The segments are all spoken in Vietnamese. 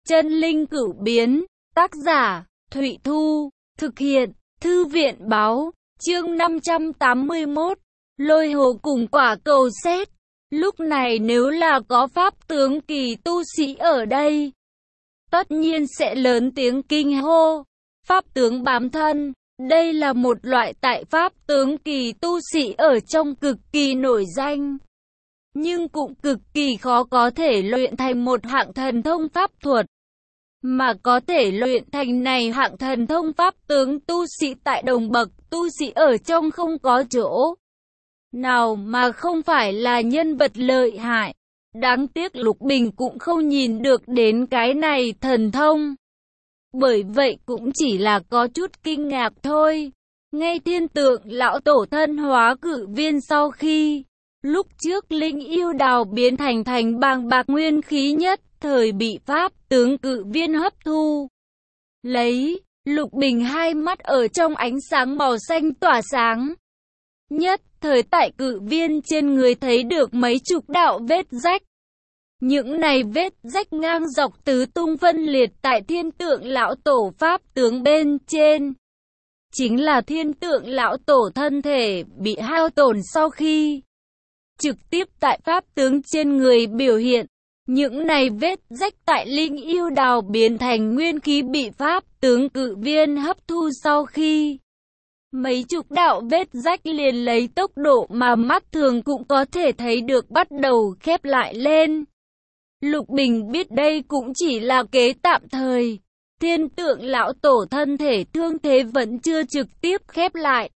Chân linh cửu biến, tác giả, Thụy Thu, thực hiện, Thư viện báo, chương 581, lôi hồ cùng quả cầu sét. Lúc này nếu là có pháp tướng kỳ tu sĩ ở đây, tất nhiên sẽ lớn tiếng kinh hô. Pháp tướng bám thân, đây là một loại tại pháp tướng kỳ tu sĩ ở trong cực kỳ nổi danh, nhưng cũng cực kỳ khó có thể luyện thành một hạng thần thông pháp thuật. Mà có thể luyện thành này hạng thần thông pháp tướng tu sĩ tại đồng bậc tu sĩ ở trong không có chỗ nào mà không phải là nhân vật lợi hại. Đáng tiếc Lục Bình cũng không nhìn được đến cái này thần thông, bởi vậy cũng chỉ là có chút kinh ngạc thôi. Ngay Thiên Tượng lão tổ thân hóa cự viên sau khi lúc trước linh yêu đào biến thành bàng bạc nguyên khí nhất thời bị pháp tướng cự viên hấp thu lấy, Lục Bình hai mắt ở trong ánh sáng màu xanh tỏa sáng. Nhất thời tại cự viên trên người thấy được mấy chục đạo vết rách. Những này vết rách ngang dọc tứ tung phân liệt tại Thiên Tượng lão tổ pháp tướng bên trên. Chính là Thiên Tượng lão tổ thân thể bị hao tổn sau khi trực tiếp tại pháp tướng trên người biểu hiện. Những này vết rách tại linh yêu đào biến thành nguyên khí bị pháp tướng cự viên hấp thu sau khi mấy chục đạo vết rách liền lấy tốc độ mà mắt thường cũng có thể thấy được bắt đầu khép lại lên. Lục Bình biết đây cũng chỉ là kế tạm thời. Thiên Tượng lão tổ thân thể thương thế vẫn chưa trực tiếp khép lại,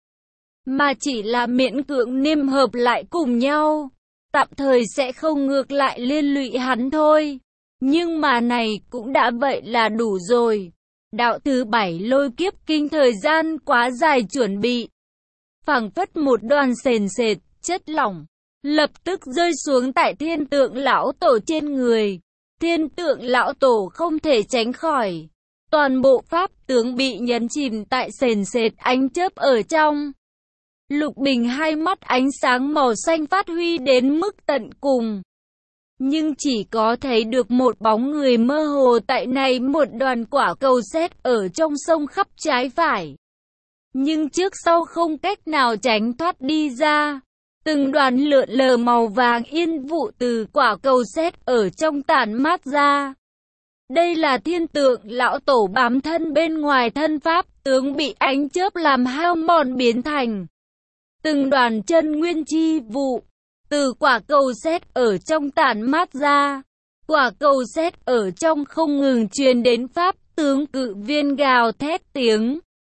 mà chỉ là miễn cưỡng niêm hợp lại cùng nhau. Tạm thời sẽ không ngược lại liên lụy hắn thôi. Nhưng mà này cũng đã vậy là đủ rồi. Đạo thứ 7 lôi kiếp kinh thời gian quá dài chuẩn bị. Phảng phất một đoàn sền sệt, chất lỏng lập tức rơi xuống tại Thiên Tượng lão tổ trên người. Thiên Tượng lão tổ không thể tránh khỏi. Toàn bộ pháp tướng bị nhấn chìm tại sền sệt ánh chớp ở trong. Lục Bình hai mắt ánh sáng màu xanh phát huy đến mức tận cùng, nhưng chỉ có thấy được một bóng người mơ hồ tại này một đoàn quả cầu sét ở trong sông khắp trái phải. Nhưng trước sau không cách nào tránh thoát đi ra. Từng đoàn lượn lờ màu vàng yên vụ từ quả cầu sét ở trong tản mát ra. Đây là Thiên Tượng lão tổ bám thân bên ngoài thân pháp tướng bị ánh chớp làm hao mòn biến thành từng đoàn chân nguyên chi vụ từ quả cầu sét ở trong tản mát ra. Quả cầu sét ở trong không ngừng truyền đến pháp tướng cự viên gào thét tiếng.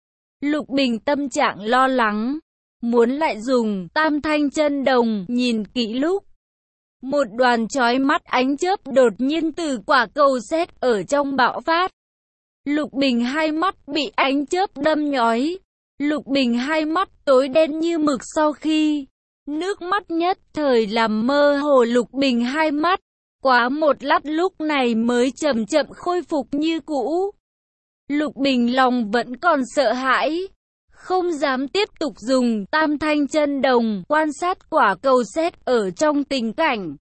Lục Bình tâm trạng lo lắng, muốn lại dùng Tam Thanh Chân Đồng nhìn kỹ lúc một đoàn chói mắt ánh chớp đột nhiên từ quả cầu sét ở trong bạo phát. Lục Bình hai mắt bị ánh chớp đâm nhói. Lục Bình hai mắt tối đen như mực sau khi nước mắt nhất thời làm mơ hồ Lục Bình hai mắt. Quá một lát lúc này mới chậm chậm khôi phục như cũ. Lục Bình lòng vẫn còn sợ hãi, không dám tiếp tục dùng Tam Thanh Chân Đồng quan sát quả cầu sét ở trong tình cảnh.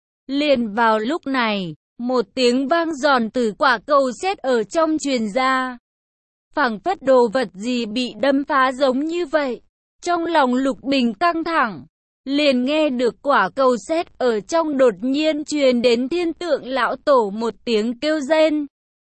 Liền vào lúc này, một tiếng vang giòn từ quả cầu sét ở trong truyền ra. Phảng phất đồ vật gì bị đâm phá giống như vậy. Trong lòng Lục Bình căng thẳng, liền nghe được quả cầu sét ở trong đột nhiên truyền đến Thiên Tượng lão tổ một tiếng kêu rên.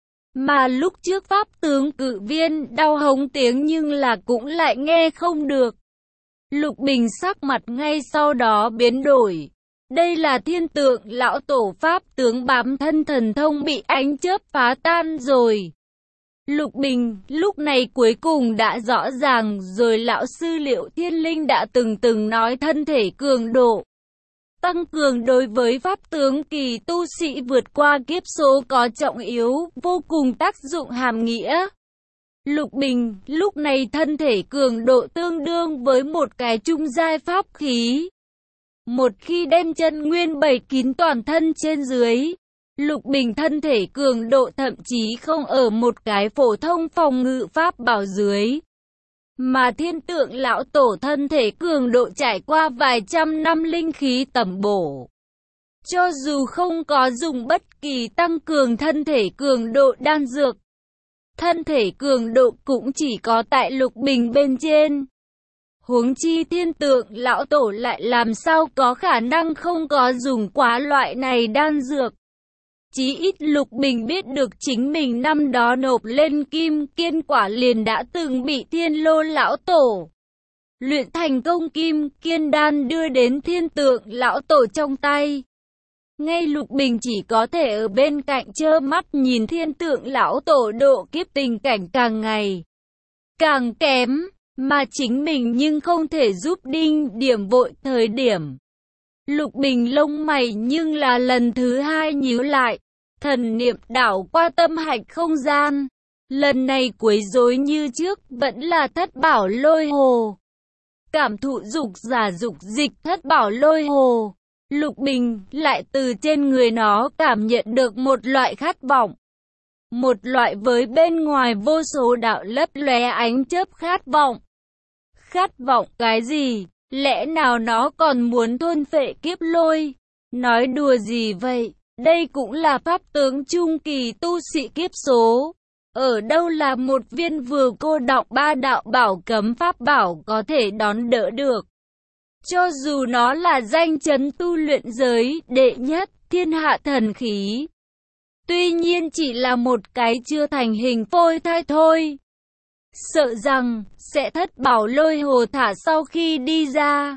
Mà lúc trước pháp tướng cự viên đau hống tiếng nhưng là cũng lại nghe không được. Lục Bình sắc mặt ngay sau đó biến đổi. Đây là Thiên Tượng lão tổ pháp tướng bám thân thần thông bị ánh chớp phá tan rồi. Lục Bình lúc này cuối cùng đã rõ ràng rồi. Lão sư Liệu Thiên Linh đã từng nói thân thể cường độ tăng cường đối với pháp tướng kỳ tu sĩ vượt qua kiếp số có trọng yếu vô cùng tác dụng hàm nghĩa. Lục Bình lúc này thân thể cường độ tương đương với một cái trung giai pháp khí. Một khi đem chân nguyên bày kín toàn thân trên dưới, Lục Bình thân thể cường độ thậm chí không ở một cái phổ thông phòng ngự pháp bảo dưới. Mà Thiên Tượng lão tổ thân thể cường độ trải qua vài trăm năm linh khí tẩm bổ, Cho dù không có dùng bất kỳ tăng cường thân thể cường độ đan dược, thân thể cường độ cũng chỉ có tại Lục Bình bên trên. Huống chi Thiên Tượng lão tổ lại làm sao có khả năng không có dùng quá loại này đan dược. Chí ít Lục Bình biết được chính mình năm đó nộp lên Kim Kiên quả liền đã từng bị Thiên Lô lão tổ luyện thành công Kim Kiên đan đưa đến Thiên Tượng lão tổ trong tay. Ngay Lục Bình chỉ có thể ở bên cạnh trơ mắt nhìn Thiên Tượng lão tổ độ kiếp tình cảnh càng ngày càng kém, mà chính mình nhưng không thể giúp đinh điểm vội thời điểm. Lục Bình lông mày nhưng là lần thứ hai nhíu lại, thần niệm đảo qua tâm hạch không gian. Lần này quấy rối như trước vẫn là Thất Bảo Lôi Hồ. Cảm thụ dục giả dục dịch Thất Bảo Lôi Hồ, Lục Bình lại từ trên người nó cảm nhận được một loại khát vọng. Một loại với bên ngoài vô số đạo lấp lóe ánh chớp khát vọng. Khát vọng cái gì? Lẽ nào nó còn muốn thôn phệ kiếp lôi? Nói đùa gì vậy? Đây cũng là pháp tướng trung kỳ tu sĩ kiếp số. Ở đâu là một viên vừa cô đọng ba đạo bảo cấm pháp bảo có thể đón đỡ được? Cho dù nó là danh chấn tu luyện giới đệ nhất thiên hạ thần khí, tuy nhiên chỉ là một cái chưa thành hình phôi thai thôi. Sợ rằng sẽ Thất Bảo Lôi Hồ thả sau khi đi ra,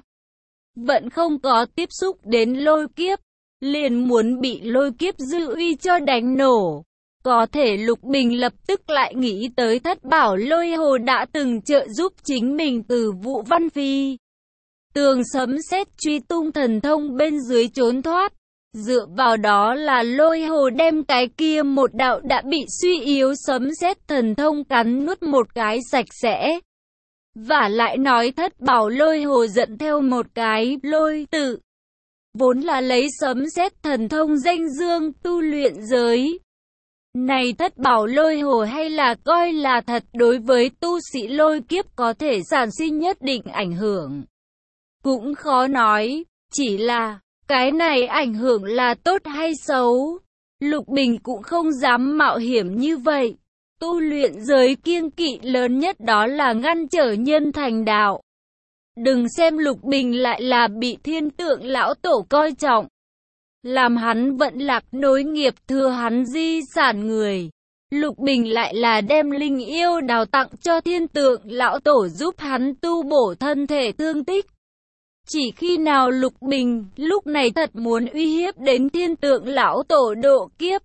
vẫn không có tiếp xúc đến lôi kiếp, liền muốn bị lôi kiếp dư uy cho đánh nổ. Có thể Lục Bình lập tức lại nghĩ tới Thất Bảo Lôi Hồ đã từng trợ giúp chính mình từ Vũ Văn Phi tường sấm sét truy tung thần thông bên dưới trốn thoát. Dựa vào đó là Lôi Hồ đem cái kia một đạo đã bị suy yếu sấm sét thần thông cắn nuốt một cái sạch sẽ. Và lại nói Thất Bảo Lôi Hồ dẫn theo một cái lôi tự, vốn là lấy sấm sét thần thông danh dương tu luyện giới. Này Thất Bảo Lôi Hồ hay là coi là thật đối với tu sĩ lôi kiếp có thể sản sinh nhất định ảnh hưởng. Cũng khó nói, chỉ là cái này ảnh hưởng là tốt hay xấu. Lục Bình cũng không dám mạo hiểm như vậy. Tu luyện giới kiêng kỵ lớn nhất đó là ngăn trở nhân thành đạo. Đừng xem Lục Bình lại là bị Thiên Tượng lão tổ coi trọng, làm hắn vận lạc nối nghiệp thừa hắn di sản người. Lục Bình lại là đem linh yêu đào tặng cho Thiên Tượng lão tổ giúp hắn tu bổ thân thể thương tích. Chỉ khi nào Lục Bình lúc này thật muốn uy hiếp đến Thiên Tượng lão tổ độ kiếp,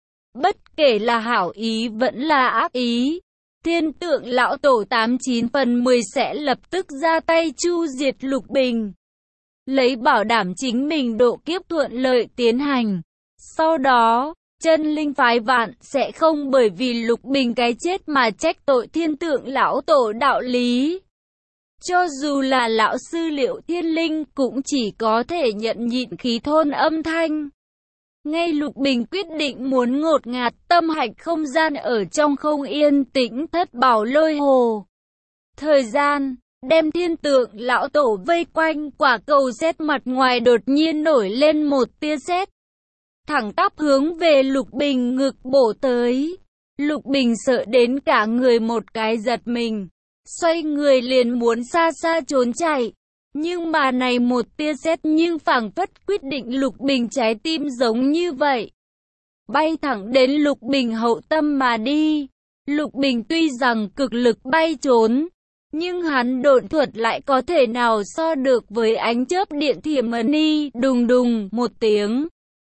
bất kể là hảo ý vẫn là ác ý, Thiên Tượng lão tổ 89 phần 10 sẽ lập tức ra tay chu diệt Lục Bình, lấy bảo đảm chính mình độ kiếp thuận lợi tiến hành. Sau đó, chân linh phái vạn sẽ không bởi vì Lục Bình cái chết mà trách tội Thiên Tượng lão tổ đạo lý. Cho dù là lão sư Liệu Thiên Linh cũng chỉ có thể nhận nhịn khí thôn âm thanh. Ngay Lục Bình quyết định muốn ngột ngạt tâm hạch không gian ở trong không yên tĩnh Thất Bảo Lôi Hồ. Thời gian đem Thiên Tượng lão tổ vây quanh quả cầu sét mặt ngoài đột nhiên nổi lên một tia sét, thẳng tắp hướng về Lục Bình ngực bổ tới. Lục Bình sợ đến cả người một cái giật mình, xoay người liền muốn xa xa trốn chạy. Nhưng mà này một tia sét nhưng phảng phất quyết định Lục Bình trái tim giống như vậy, bay thẳng đến Lục Bình hậu tâm mà đi. Lục Bình tuy rằng cực lực bay trốn, nhưng hắn độn thuật lại có thể nào so được với ánh chớp điện thiểm ni. Đùng đùng một tiếng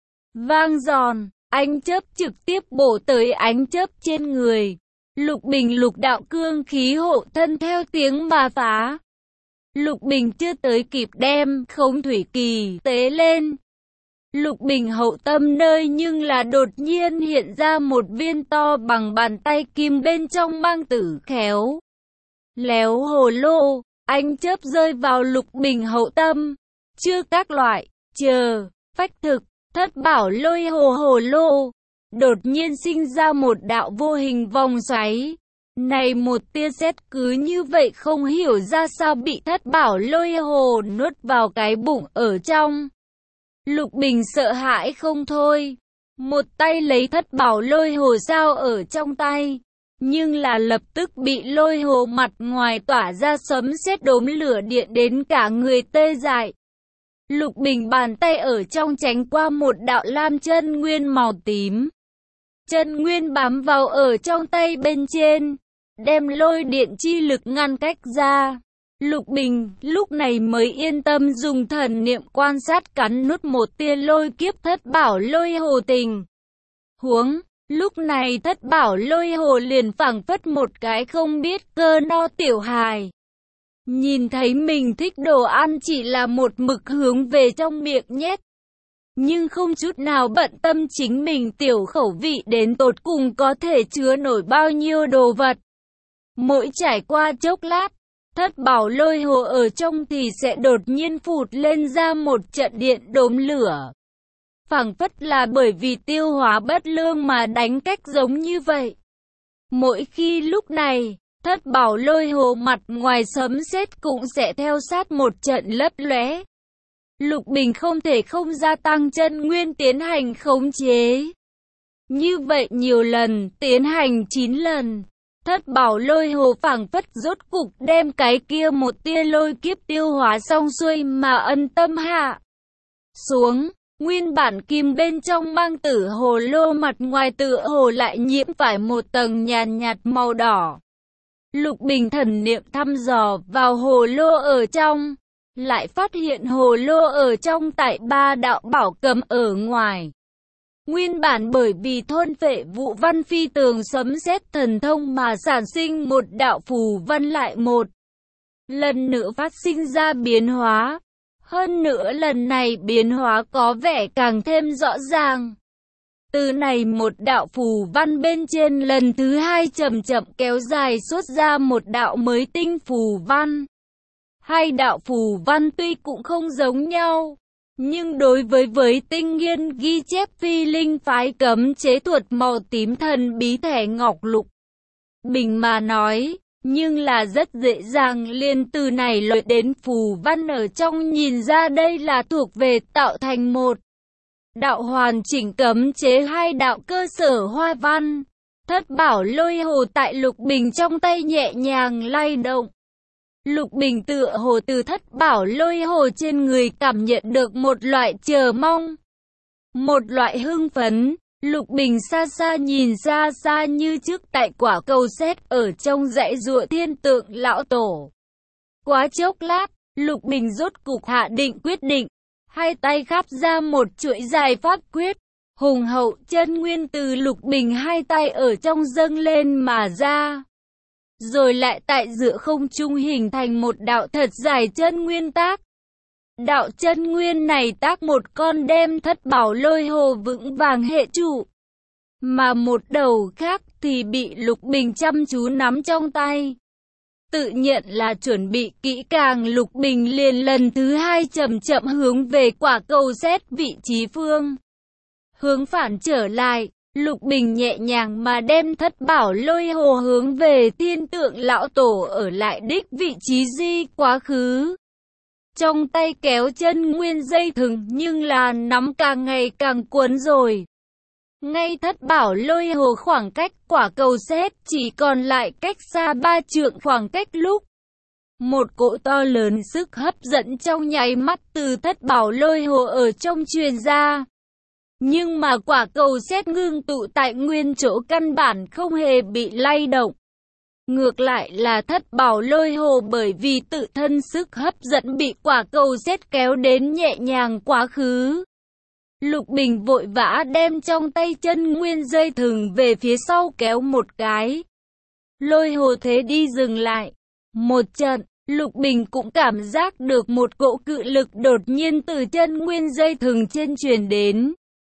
vang giòn, ánh chớp trực tiếp bổ tới ánh chớp trên người. Lục Bình lục đạo cương khí hộ thân theo tiếng mà phá. Lục Bình chưa tới kịp đem Không Thủy Kỳ tế lên, Lục Bình hậu tâm nơi nhưng là đột nhiên hiện ra một viên to bằng bàn tay kim bên trong mang tử khéo léo hồ lô. Ánh chớp rơi vào Lục Bình hậu tâm, chưa các loại chờ phách thực Thất Bảo Lôi Hồ hồ lô đột nhiên sinh ra một đạo vô hình vòng xoáy. Này một tia sét cứ như vậy không hiểu ra sao bị Thất Bảo Lôi Hồ nuốt vào cái bụng ở trong. Lục Bình sợ hãi không thôi. Một tay lấy thất bảo lôi hồ dao ở trong tay. Nhưng là lập tức bị lôi hồ mặt ngoài tỏa ra sấm sét đốm lửa điện đến cả người tê dại. Lục Bình bàn tay ở trong tránh qua một đạo lam chân nguyên màu tím. Chân nguyên bám vào ở trong tay bên trên, đem lôi điện chi lực ngăn cách ra. Lục Bình lúc này mới yên tâm dùng thần niệm quan sát cắn nuốt một tia lôi kiếp thất bảo lôi hồ tình. Huống, lúc này thất bảo lôi hồ liền phảng phất một cái không biết cơ no tiểu hài. Nhìn thấy mình thích đồ ăn chỉ là một mực hướng về trong miệng nhét. Nhưng không chút nào bận tâm chính mình tiểu khẩu vị đến tột cùng có thể chứa nổi bao nhiêu đồ vật. Mỗi trải qua chốc lát, thất bảo lôi hồ ở trong thì sẽ đột nhiên phụt lên ra một trận điện đốm lửa. Phảng phất là bởi vì tiêu hóa bất lương mà đánh cách giống như vậy. Mỗi khi lúc này, thất bảo lôi hồ mặt ngoài sấm sét cũng sẽ theo sát một trận lấp lóe. Lục Bình không thể không gia tăng chân nguyên tiến hành khống chế. Như vậy nhiều lần, tiến hành 9 lần. Thất bảo lôi hồ phảng phất rốt cục đem cái kia một tia lôi kiếp tiêu hóa xong xuôi mà ân tâm hạ xuống. Nguyên bản kim bên trong mang tử hồ lô mặt ngoài tựa hồ lại nhiễm phải một tầng nhàn nhạt màu đỏ. Lục Bình thần niệm thăm dò vào hồ lô ở trong, lại phát hiện hồ lô ở trong tại 3 đạo bảo cầm ở ngoài. Nguyên bản bởi vì thôn phệ vụ văn phi tường sấm sét thần thông mà sản sinh một đạo phù văn lại một lần nữa phát sinh ra biến hóa. Hơn nữa lần này biến hóa có vẻ càng thêm rõ ràng. Từ này một đạo phù văn bên trên lần thứ 2 chậm chậm kéo dài xuất ra một đạo mới tinh phù văn. Hai đạo phù văn tuy cũng không giống nhau, nhưng đối với tinh nghiên ghi chép phi linh phái cấm chế thuật màu tím thần bí thẻ ngọc lục bình mà nói, nhưng là rất dễ dàng liền từ này lội đến phù văn ở trong nhìn ra đây là thuộc về tạo thành một đạo hoàn chỉnh cấm chế hai đạo cơ sở hoa văn. Thất bảo lôi hồ tại Lục Bình trong tay nhẹ nhàng lay động. Lục Bình tựa hồ từ thất bảo lôi hồ trên người cảm nhận được một loại chờ mong, một loại hưng phấn. Lục Bình xa xa nhìn xa xa như trước tại quả cầu sét ở trong dãy giụa thiên tượng lão tổ. Quá chốc lát, Lục Bình rốt cục hạ định quyết định, hai tay khắp ra một chuỗi dài pháp quyết, hùng hậu chân nguyên từ Lục Bình hai tay ở trong dâng lên mà ra. Rồi lại tại giữa không trung hình thành một đạo thật dài chân nguyên tác. Đạo chân nguyên này tác một con đem thất bảo lôi hồ vững vàng hệ trụ, mà một đầu khác thì bị Lục Bình chăm chú nắm trong tay. Tự nhận là chuẩn bị kỹ càng, Lục Bình liền lần thứ 2 chậm chậm hướng về quả cầu sét vị trí phương hướng phản trở lại. Lục Bình nhẹ nhàng mà đem thất bảo lôi hồ hướng về thiên tượng lão tổ ở lại đích vị trí di quá khứ. Trong tay kéo chân nguyên dây thừng nhưng là nắm càng ngày càng cuốn rồi. Ngay thất bảo lôi hồ khoảng cách quả cầu sét chỉ còn lại cách xa 3 trượng khoảng cách lúc. Một cỗ to lớn sức hấp dẫn trong nháy mắt từ thất bảo lôi hồ ở trong truyền ra. Nhưng mà quả cầu sét ngưng tụ tại nguyên chỗ căn bản không hề bị lay động. Ngược lại là thất bảo lôi hồ bởi vì tự thân sức hấp dẫn bị quả cầu sét kéo đến nhẹ nhàng quá khứ. Lục Bình vội vã đem trong tay chân nguyên dây thừng về phía sau kéo một cái. Lôi hồ thế đi dừng lại. Một trận, Lục Bình cũng cảm giác được một cỗ cự lực đột nhiên từ chân nguyên dây thừng trên truyền đến.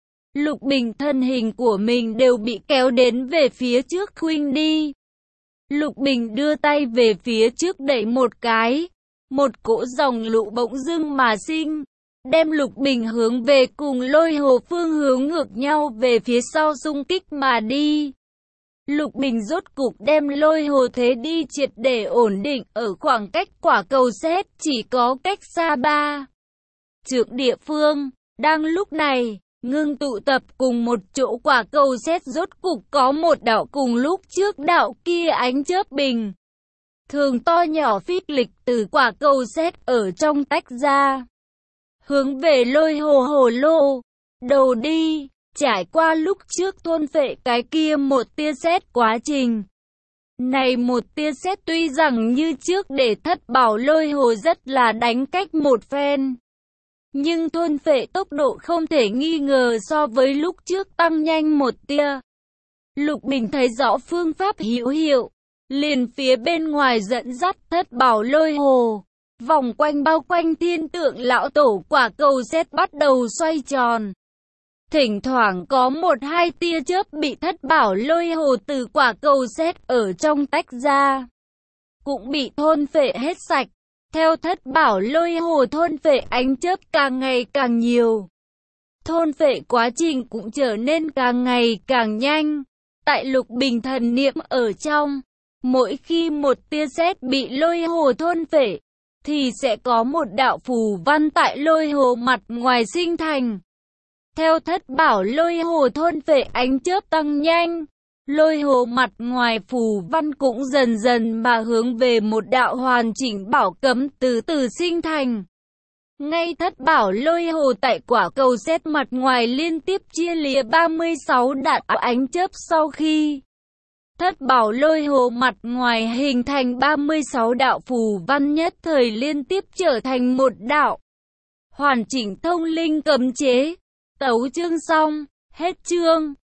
Lục Bình thân hình của mình đều bị kéo đến về phía trước khuynh đi. Lục Bình đưa tay về phía trước đẩy một cái. Một cỗ dòng lũ bỗng dưng mà sinh, đem Lục Bình hướng về cùng lôi hồ phương hướng ngược nhau về phía sau xung kích mà đi. Lục Bình rốt cục đem lôi hồ thế đi triệt để ổn định ở khoảng cách quả cầu sét chỉ có cách xa 3 trượng địa phương. Đang lúc này, ngưng tụ tập cùng một chỗ quả cầu sét rốt cục có một đạo cùng lúc trước đạo kia ánh chớp bình thường to nhỏ phích lịch từ quả cầu sét ở trong tách ra, hướng về lôi hồ lô đầu đi. Trải qua lúc trước thôn phệ cái kia một tia sét quá trình này, một tia sét tuy rằng như trước để thất bảo lôi hồ rất là đánh cách một phen, nhưng thôn phệ tốc độ không thể nghi ngờ so với lúc trước tăng nhanh một tia. Lục Bình thấy rõ phương pháp hữu hiệu, liền phía bên ngoài dẫn dắt thất bảo lôi hồ, vòng quanh bao quanh thiên tượng lão tổ, quả cầu sét bắt đầu xoay tròn. Thỉnh thoảng có một hai tia chớp bị thất bảo lôi hồ từ quả cầu sét ở trong tách ra, cũng bị thôn phệ hết sạch. Theo thất bảo lôi hồ thôn phệ ánh chớp càng ngày càng nhiều, thôn phệ quá trình cũng trở nên càng ngày càng nhanh. Tại Lục Bình thần niệm ở trong, mỗi khi một tia sét bị lôi hồ thôn phệ, thì sẽ có một đạo phù văn tại lôi hồ mặt ngoài sinh thành. Theo thất bảo lôi hồ thôn phệ ánh chớp tăng nhanh, lôi hồ mặt ngoài phù văn cũng dần dần mà hướng về một đạo hoàn chỉnh bảo cấm từ từ sinh thành. Ngay thất bảo lôi hồ tại quả cầu sét mặt ngoài liên tiếp chia lìa 36 đạo ánh chớp, sau khi thất bảo lôi hồ mặt ngoài hình thành 36 đạo phù văn nhất thời liên tiếp trở thành một đạo hoàn chỉnh thông linh cấm chế. Tấu chương xong, hết chương.